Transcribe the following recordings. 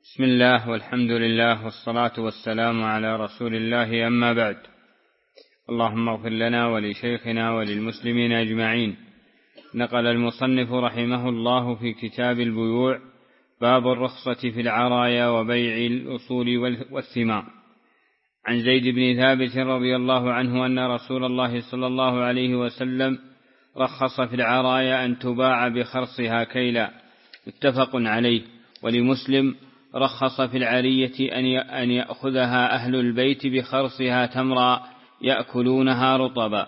بسم الله والحمد لله والصلاة والسلام على رسول الله، أما بعد. اللهم اغفر لنا ولشيخنا وللمسلمين أجمعين. نقل المصنف رحمه الله في كتاب البيوع باب الرخصة في العرايا وبيع الأصول والثمار عن زيد بن ثابت رضي الله عنه أن رسول الله صلى الله عليه وسلم رخص في العرايا أن تباع بخرصها كيلا، متفق عليه. ولمسلم رخص في العرية أن يأخذها أهل البيت بخرصها تمرا يأكلونها رطبا.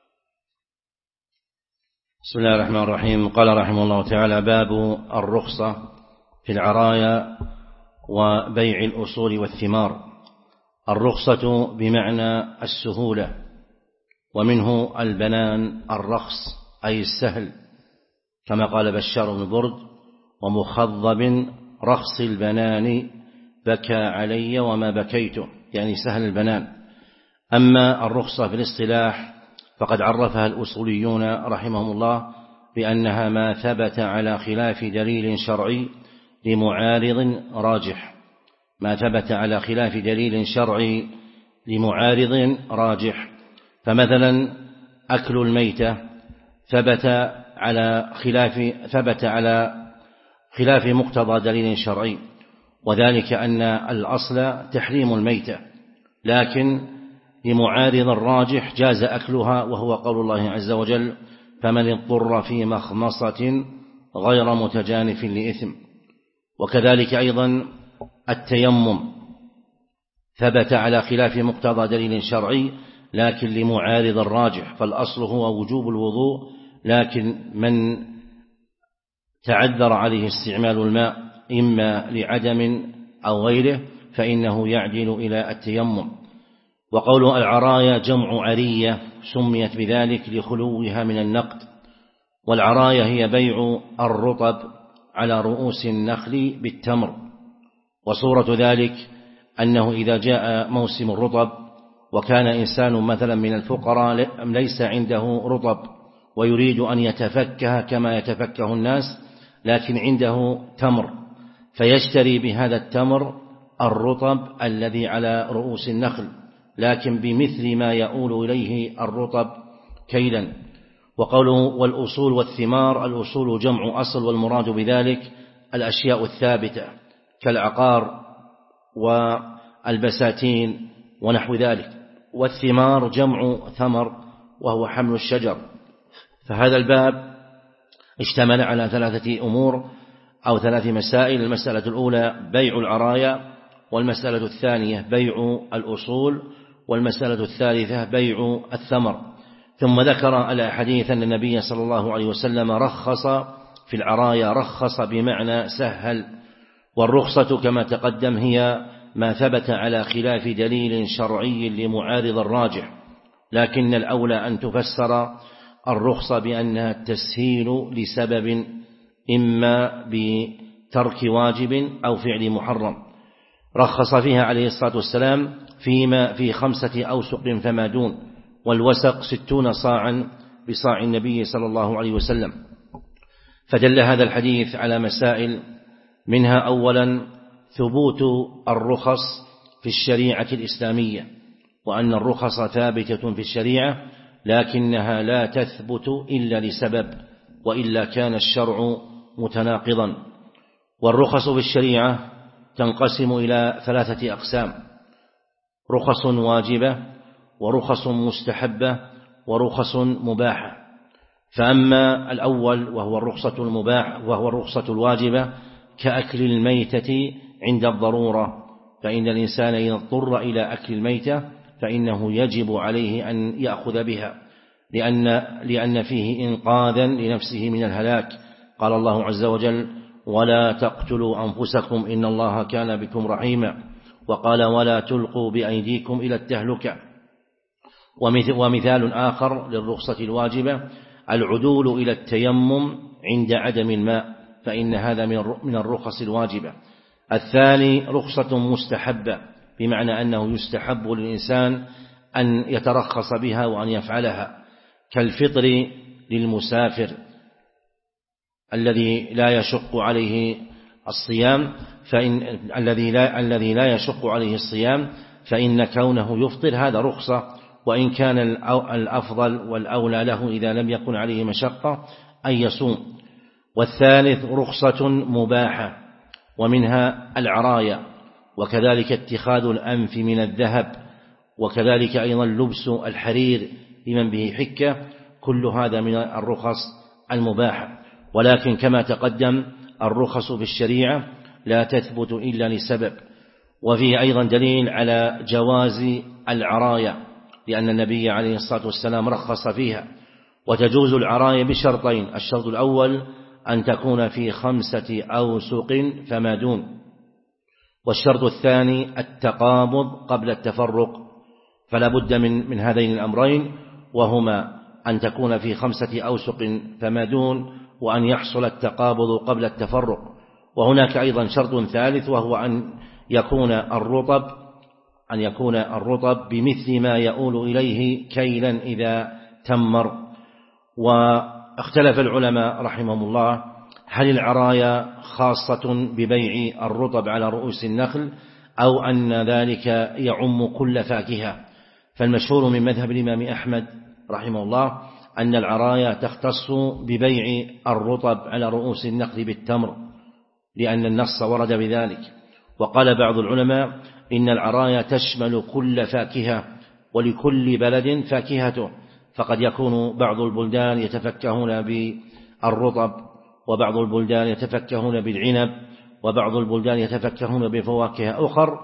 بسم الله الرحمن الرحيم. قال رحمه الله تعالى: باب الرخصة في العرايا وبيع الأصول والثمار. الرخصة بمعنى السهولة، ومنه البنان الرخص أي السهل، كما قال بشار بن برد: ومخضب رخص البنان بكى علي وما بكيته، يعني سهل البنان. أما الرخصة في الاصطلاح فقد عرفها الأصوليون رحمهم الله بأنها ما ثبت على خلاف دليل شرعي لمعارض راجح. ما ثبت على خلاف دليل شرعي لمعارض راجح. فمثلا أكل الميتة ثبت على خلاف مقتضى دليل شرعي، وذلك أن الأصل تحريم الميتة، لكن لمعارض الراجح جاز أكلها، وهو قول الله عز وجل: فمن اضطر في مخمصة غير متجانف لإثم. وكذلك أيضا التيمم ثبت على خلاف مقتضى دليل شرعي، لكن لمعارض الراجح، فالأصل هو وجوب الوضوء، لكن من تعذر عليه استعمال الماء إما لعدم أو غيره فإنه يعدل إلى التيمم. وقول العرايا جمع عرية، سميت بذلك لخلوها من النقد. والعرايا هي بيع الرطب على رؤوس النخل بالتمر. وصورة ذلك أنه إذا جاء موسم الرطب وكان إنسان مثلا من الفقراء ليس عنده رطب ويريد أن يتفكه كما يتفكه الناس، لكن عنده تمر، فيشتري بهذا التمر الرطب الذي على رؤوس النخل، لكن بمثل ما يؤول إليه الرطب كيلا. وقوله والأصول والثمار، الأصول جمع أصل، والمراد بذلك الأشياء الثابتة كالعقار والبساتين ونحو ذلك. والثمار جمع ثمر وهو حمل الشجر. فهذا الباب اشتمل على ثلاثة أمور أو ثلاث مسائل: المسألة الأولى بيع العرايا، والمسألة الثانية بيع الأصول، والمسألة الثالثة بيع الثمر. ثم ذكر الأحاديث أن النبي صلى الله عليه وسلم رخص في العرايا. رخص بمعنى سهل. والرخصة كما تقدم هي ما ثبت على خلاف دليل شرعي لمعارض الراجح، لكن الأولى أن تفسر الرخصة بأنها التسهيل لسبب، إما بترك واجب أو فعل محرم. رخص فيها عليه الصلاة والسلام فيما في 5 أوسق فما دون، والوسق 60 صاعا بصاع النبي صلى الله عليه وسلم. فدل هذا الحديث على مسائل، منها أولا ثبوت الرخص في الشريعة الإسلامية، وأن الرخص ثابتة في الشريعة لكنها لا تثبت إلا لسبب، وإلا كان الشرع متناقضا. والرخص في الشريعة تنقسم إلى 3 أقسام: رخص واجبة، ورخص مستحبة، ورخص مباحة. فأما الأول وهو الرخصة المباح وهو الرخصة الواجبة كأكل الميتة عند الضرورة، فإن الإنسان إذا اضطر إلى أكل الميتة فإنه يجب عليه أن يأخذ بها، لأن فيه إنقاذا لنفسه من الهلاك. قال الله عز وجل: ولا تقتلوا أنفسكم إن الله كان بكم رحيما. وقال: ولا تلقوا بأيديكم إلى التهلكة. ومثال آخر للرخصة الواجبة العدول إلى التيمم عند عدم الماء، فإن هذا من الرخص الواجبة. الثاني رخصة مستحبة، بمعنى أنه يستحب للإنسان أن يترخص بها وأن يفعلها، كالفطر للمسافر الذي لا يشق عليه الصيام، فإن الذي لا يشق عليه الصيام فإن كونه يفطر هذا رخصة، وإن كان الأفضل والأولى له إذا لم يكن عليه مشقة أن يصوم. والثالث رخصة مباحة، ومنها العرايا، وكذلك اتخاذ الأنف من الذهب، وكذلك أيضا لبس الحرير لمن به حكة، كل هذا من الرخص المباحة. ولكن كما تقدم الرخص في الشريعة لا تثبت إلا لسبب. وفيه أيضا دليل على جواز العرايا، لأن النبي عليه الصلاة والسلام رخص فيها. وتجوز العرايا بشرطين: الشرط الأول أن تكون في 5 أوسق فما دون، والشرط الثاني التقابض قبل التفرق. فلا بد من هذين الأمرين، وهما أن تكون في 5 أوسق فما دون، وأن يحصل التقابض قبل التفرق. وهناك أيضا شرط ثالث، وهو أن يكون الرطب بمثل ما يؤول إليه كيلا إذا تمر. واختلف العلماء رحمهم الله هل العرايا خاصة ببيع الرطب على رؤوس النخل أو أن ذلك يعم كل فاكهة. فالمشهور من مذهب الإمام أحمد رحمه الله أن العرايا تختص ببيع الرطب على رؤوس النخل بالتمر، لأن النص ورد بذلك. وقال بعض العلماء إن العرايا تشمل كل فاكهة، ولكل بلد فاكهته، فقد يكون بعض البلدان يتفكهون بالرطب، وبعض البلدان يتفكهون بالعنب، وبعض البلدان يتفكهون بفواكه أخر،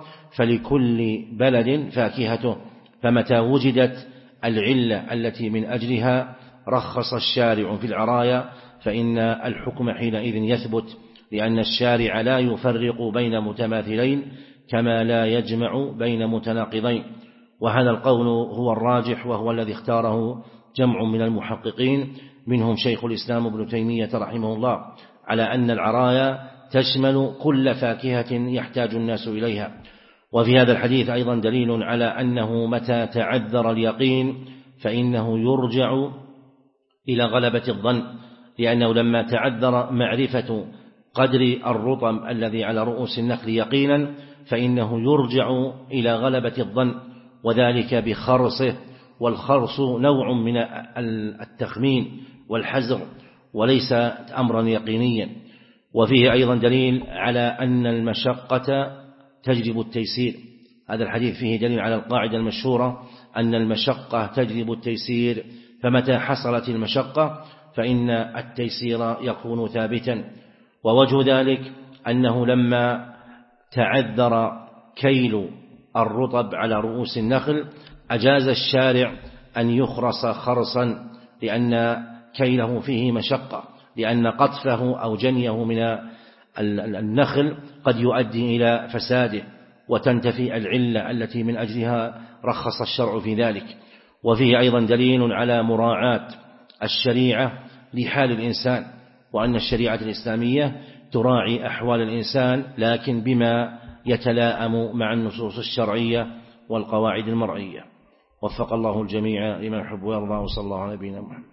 فلكل بلد فاكهته. فمتى وجدت العلة التي من أجلها رخص الشارع في العرايا فإن الحكم حينئذ يثبت، لأن الشارع لا يفرق بين متماثلين كما لا يجمع بين متناقضين. وهذا القول هو الراجح، وهو الذي اختاره جمع من المحققين منهم شيخ الإسلام ابن تيمية رحمه الله، على أن العرايا تشمل كل فاكهة يحتاج الناس إليها. وفي هذا الحديث أيضا دليل على أنه متى تعذر اليقين فإنه يرجع إلى غلبة الظن، لأنه لما تعذر معرفة قدر الرطب الذي على رؤوس النخل يقينا فإنه يرجع إلى غلبة الظن، وذلك بخرصه. والخرص نوع من التخمين والحزر وليس أمرا يقينيا. وفيه أيضا دليل على أن المشقة تجلب التيسير. هذا الحديث فيه دليل على القاعدة المشهورة أن المشقة تجلب التيسير، فمتى حصلت المشقة فإن التيسير يكون ثابتا. ووجه ذلك أنه لما تعذر كيل الرطب على رؤوس النخل أجاز الشارع أن يخرص خرصا، لأن كيله فيه مشقة، لأن قطفه أو جنيه من النخل قد يؤدي إلى فساده وتنتفي العلة التي من أجلها رخص الشرع في ذلك. وفيه أيضا دليل على مراعاة الشريعة لحال الإنسان، وأن الشريعة الإسلامية تراعي أحوال الإنسان لكن بما يتلائم مع النصوص الشرعية والقواعد المرعية. وفق الله الجميع لما يحب ويرضى، وصلى الله على نبينا محمد.